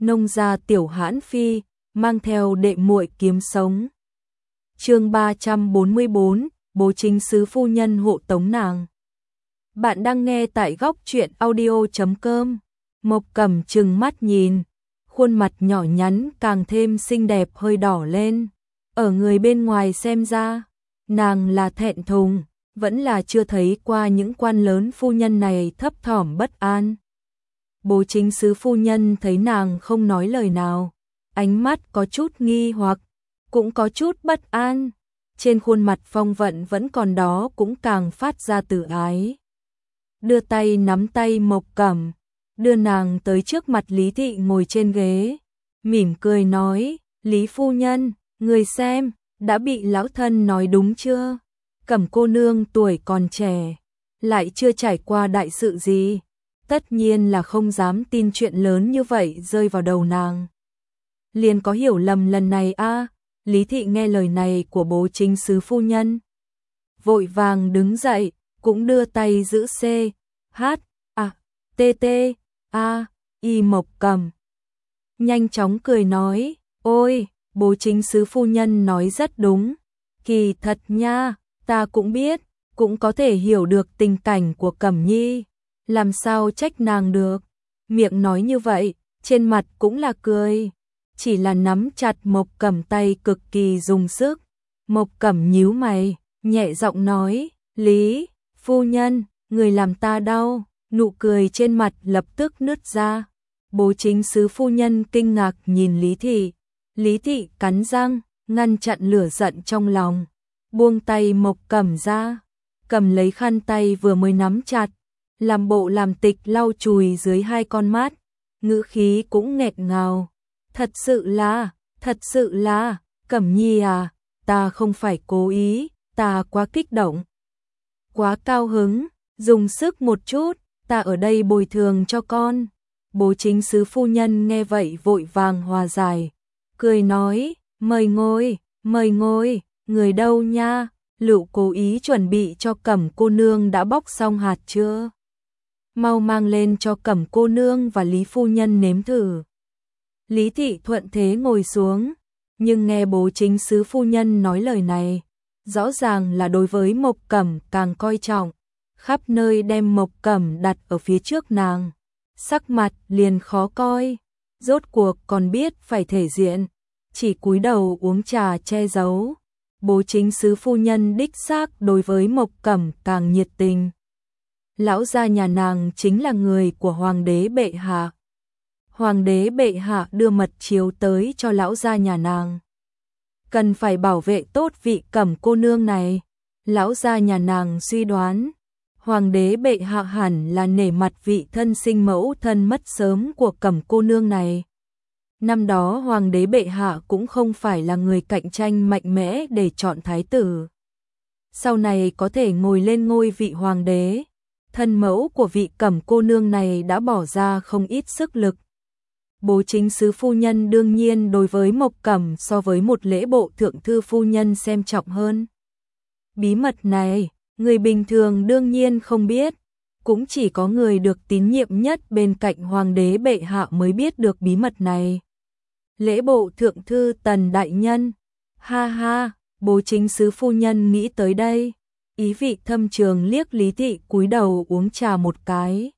nông gia tiểu hãn phi, mang theo đệ muội kiếm sống. Chương 344, Bố Chính Sứ phu nhân hộ tống nàng. Bạn đang nghe tại góc truyện audio.com. Mộc Cẩm trừng mắt nhìn, khuôn mặt nhỏ nhắn càng thêm xinh đẹp hơi đỏ lên. Ở người bên ngoài xem ra, nàng là thẹn thùng, vẫn là chưa thấy qua những quan lớn phu nhân này thấp thỏm bất an. Bố Chính Sứ phu nhân thấy nàng không nói lời nào, ánh mắt có chút nghi hoặc, cũng có chút bất an. Trên khuôn mặt phong vận vẫn còn đó cũng càng phát ra từ ái. Đưa tay nắm tay Mộc Cẩm, đưa nàng tới trước mặt Lý Thị ngồi trên ghế, mỉm cười nói, Lý phu nhân, người xem, đã bị lão thân nói đúng chưa? Cẩm cô nương tuổi còn trẻ, lại chưa trải qua đại sự gì, tất nhiên là không dám tin chuyện lớn như vậy rơi vào đầu nàng. Liền có hiểu lầm lần này a. Lý Thị nghe lời này của Bố Chính Sứ phu nhân, vội vàng đứng dậy, cũng đưa tay giữ C, H, A, T, T, A, Y Mộc Cẩm. Nhanh chóng cười nói, ôi, Bố Chính Sứ phu nhân nói rất đúng, kỳ thật nha, ta cũng biết, cũng có thể hiểu được tình cảnh của Cẩm Nhi, làm sao trách nàng được. Miệng nói như vậy, trên mặt cũng là cười. Chỉ là nắm chặt Mộc Cẩm tay cực kỳ dùng sức. Mộc Cẩm nhíu mày, nhẹ giọng nói, Lý phu nhân, người làm ta đau. Nụ cười trên mặt lập tức nứt ra. Bố Chính Sứ phu nhân kinh ngạc nhìn Lý Thị. Lý Thị cắn răng, ngăn chặn lửa giận trong lòng, buông tay Mộc Cẩm ra, cầm lấy khăn tay vừa mới nắm chặt, làm bộ làm tịch lau chùi dưới hai con mắt, ngữ khí cũng nghẹn ngào. Thật sự là, Cẩm Nhi à, ta không phải cố ý, ta quá kích động, quá cao hứng, dùng sức một chút, ta ở đây bồi thường cho con. Bố Chính Sứ phu nhân nghe vậy vội vàng hòa giải, cười nói, mời ngồi, người đâu nha, Lựu cố ý chuẩn bị cho Cẩm cô nương đã bóc xong hạt chưa? Mau mang lên cho Cẩm cô nương và Lý phu nhân nếm thử. Lý Thị thuận thế ngồi xuống, nhưng nghe Bố Chính Sứ phu nhân nói lời này, rõ ràng là đối với Mộc Cẩm càng coi trọng, khắp nơi đem Mộc Cẩm đặt ở phía trước nàng, sắc mặt liền khó coi, rốt cuộc còn biết phải thể diện, chỉ cúi đầu uống trà che giấu. Bố Chính Sứ phu nhân đích xác đối với Mộc Cẩm càng nhiệt tình. Lão gia nhà nàng chính là người của Hoàng đế bệ hạ. Hoàng đế bệ hạ đưa mật chiếu tới cho lão gia nhà nàng, cần phải bảo vệ tốt vị Cẩm cô nương này. Lão gia nhà nàng suy đoán, Hoàng đế bệ hạ hẳn là nể mặt vị thân sinh mẫu thân mất sớm của Cẩm cô nương này. Năm đó Hoàng đế bệ hạ cũng không phải là người cạnh tranh mạnh mẽ để chọn thái tử. Sau này có thể ngồi lên ngôi vị hoàng đế, thân mẫu của vị Cẩm cô nương này đã bỏ ra không ít sức lực. Bố Chính Sứ phu nhân đương nhiên đối với Mộc Cẩm so với một lễ bộ thượng thư phu nhân xem trọng hơn. Bí mật này, người bình thường đương nhiên không biết, cũng chỉ có người được tín nhiệm nhất bên cạnh Hoàng đế bệ hạ mới biết được bí mật này. Lễ bộ thượng thư Tần đại nhân, ha ha, Bố Chính Sứ phu nhân nghĩ tới đây, ý vị thâm trường liếc Lý Thị cúi đầu uống trà một cái.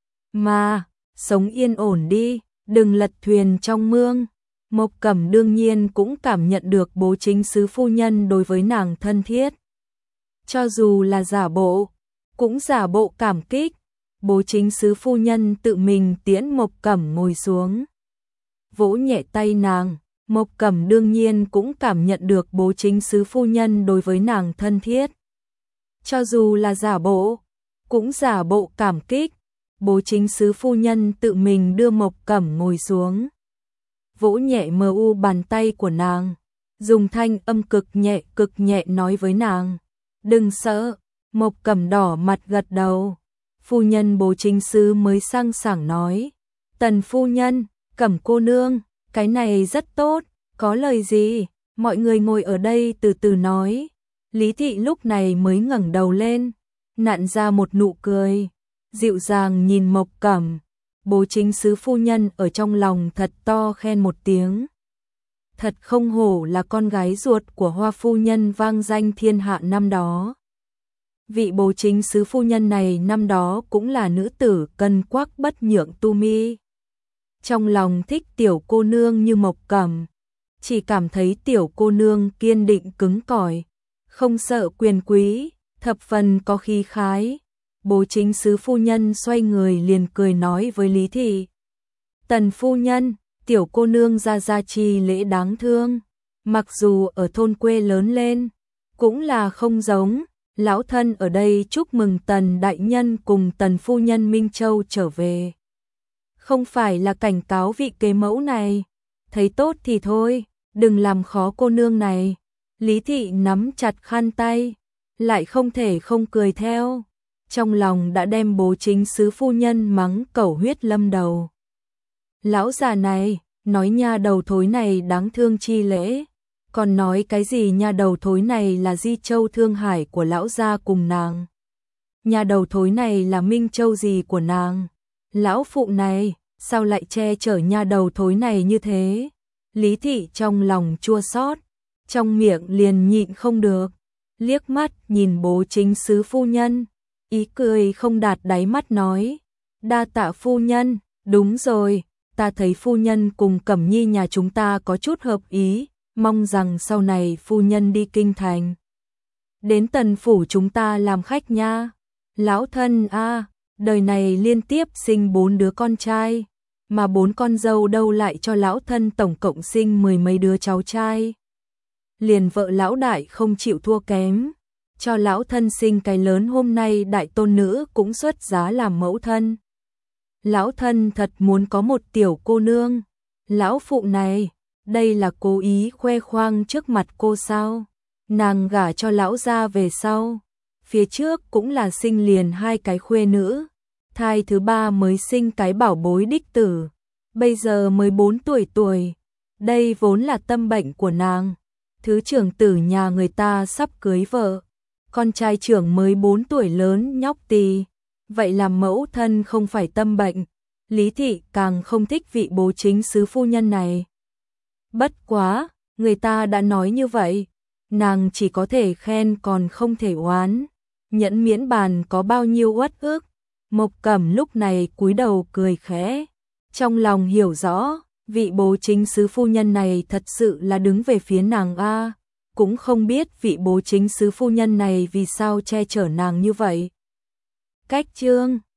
Mà, sống yên ổn đi, đừng lật thuyền trong mương. Mộc Cẩm đương nhiên cũng cảm nhận được Bố Chính Sứ phu nhân đối với nàng thân thiết. Cho dù là giả bộ, cũng giả bộ cảm kích. Bố Chính Sứ phu nhân tự mình tiễn Mộc Cẩm ngồi xuống, vỗ nhẹ tay nàng. Mộc Cẩm đương nhiên cũng cảm nhận được Bố Chính Sứ phu nhân đối với nàng thân thiết. Cho dù là giả bộ, cũng giả bộ cảm kích. Bố Chính Sứ phu nhân tự mình đưa Mộc Cẩm ngồi xuống, vỗ nhẹ mờ u bàn tay của nàng, dùng thanh âm cực nhẹ nói với nàng, đừng sợ. Mộc Cẩm đỏ mặt gật đầu. Phu nhân Bố Chính Sứ mới sang sảng nói, Tần phu nhân, Cẩm cô nương, cái này rất tốt, có lời gì, mọi người ngồi ở đây từ từ nói. Lý Thị lúc này mới ngẩng đầu lên, nặn ra một nụ cười, dịu dàng nhìn Mộc Cẩm, Bố chính sứ phu nhân ở trong lòng thật to khen một tiếng. Thật không hổ là con gái ruột của Hoa phu nhân vang danh thiên hạ năm đó. Vị bố chính sứ phu nhân này năm đó cũng là nữ tử cân quắc bất nhượng tu mi. Trong lòng thích tiểu cô nương như Mộc Cẩm, chỉ cảm thấy tiểu cô nương kiên định cứng cỏi, không sợ quyền quý, thập phần có khí khái. Bố chính sứ phu nhân xoay người liền cười nói với Lý Thị. Tần phu nhân, tiểu cô nương ra chi lễ đáng thương, mặc dù ở thôn quê lớn lên, cũng là không giống. Lão thân ở đây chúc mừng Tần đại nhân cùng Tần phu nhân Minh Châu trở về. Không phải là cảnh cáo vị kế mẫu này, thấy tốt thì thôi, đừng làm khó cô nương này. Lý Thị nắm chặt khăn tay, lại không thể không cười theo, trong lòng đã đem bố chính sứ phu nhân mắng cẩu huyết lâm đầu. Lão già này, nói nha đầu thối này đáng thương chi lễ, còn nói cái gì nha đầu thối này là Di Châu Thương Hải của lão gia cùng nàng. Nha đầu thối này là Minh Châu gì của nàng. Lão phụ này, sao lại che chở nha đầu thối này như thế? Lý Thị trong lòng chua xót, trong miệng liền nhịn không được, liếc mắt nhìn bố chính sứ phu nhân, ý cười không đạt đáy mắt nói, đa tạ phu nhân, đúng rồi, ta thấy phu nhân cùng Cẩm Nhi nhà chúng ta có chút hợp ý, mong rằng sau này phu nhân đi kinh thành, đến Tần phủ chúng ta làm khách nha. Lão thân a, đời này liên tiếp sinh 4 đứa con trai, mà 4 con dâu đâu lại cho lão thân tổng cộng sinh 10 mấy đứa cháu trai. Liền vợ lão đại không chịu thua kém, cho lão thân sinh cái lớn hôm nay đại tôn nữ cũng xuất giá làm mẫu thân. Lão thân thật muốn có một tiểu cô nương. Lão phụ này, đây là cố ý khoe khoang trước mặt cô sao? Nàng gả cho lão gia về sau, phía trước cũng là sinh liền 2 cái khuê nữ, thai thứ 3 mới sinh cái bảo bối đích tử, bây giờ mới 4 tuổi. Đây vốn là tâm bệnh của nàng. Thứ trưởng tử nhà người ta sắp cưới vợ, con trai trưởng mới 4 tuổi lớn nhóc tì, vậy làm mẫu thân không phải tâm bệnh. Lý Thị càng không thích vị bố chính sứ phu nhân này. Bất quá, người ta đã nói như vậy, nàng chỉ có thể khen còn không thể oán. Nhẫn miễn bàn có bao nhiêu uất ức. Mộc Cẩm lúc này cúi đầu cười khẽ, trong lòng hiểu rõ, vị bố chính sứ phu nhân này thật sự là đứng về phía nàng a, cũng không biết vị bố chính sứ phu nhân này vì sao che chở nàng như vậy. Cách chương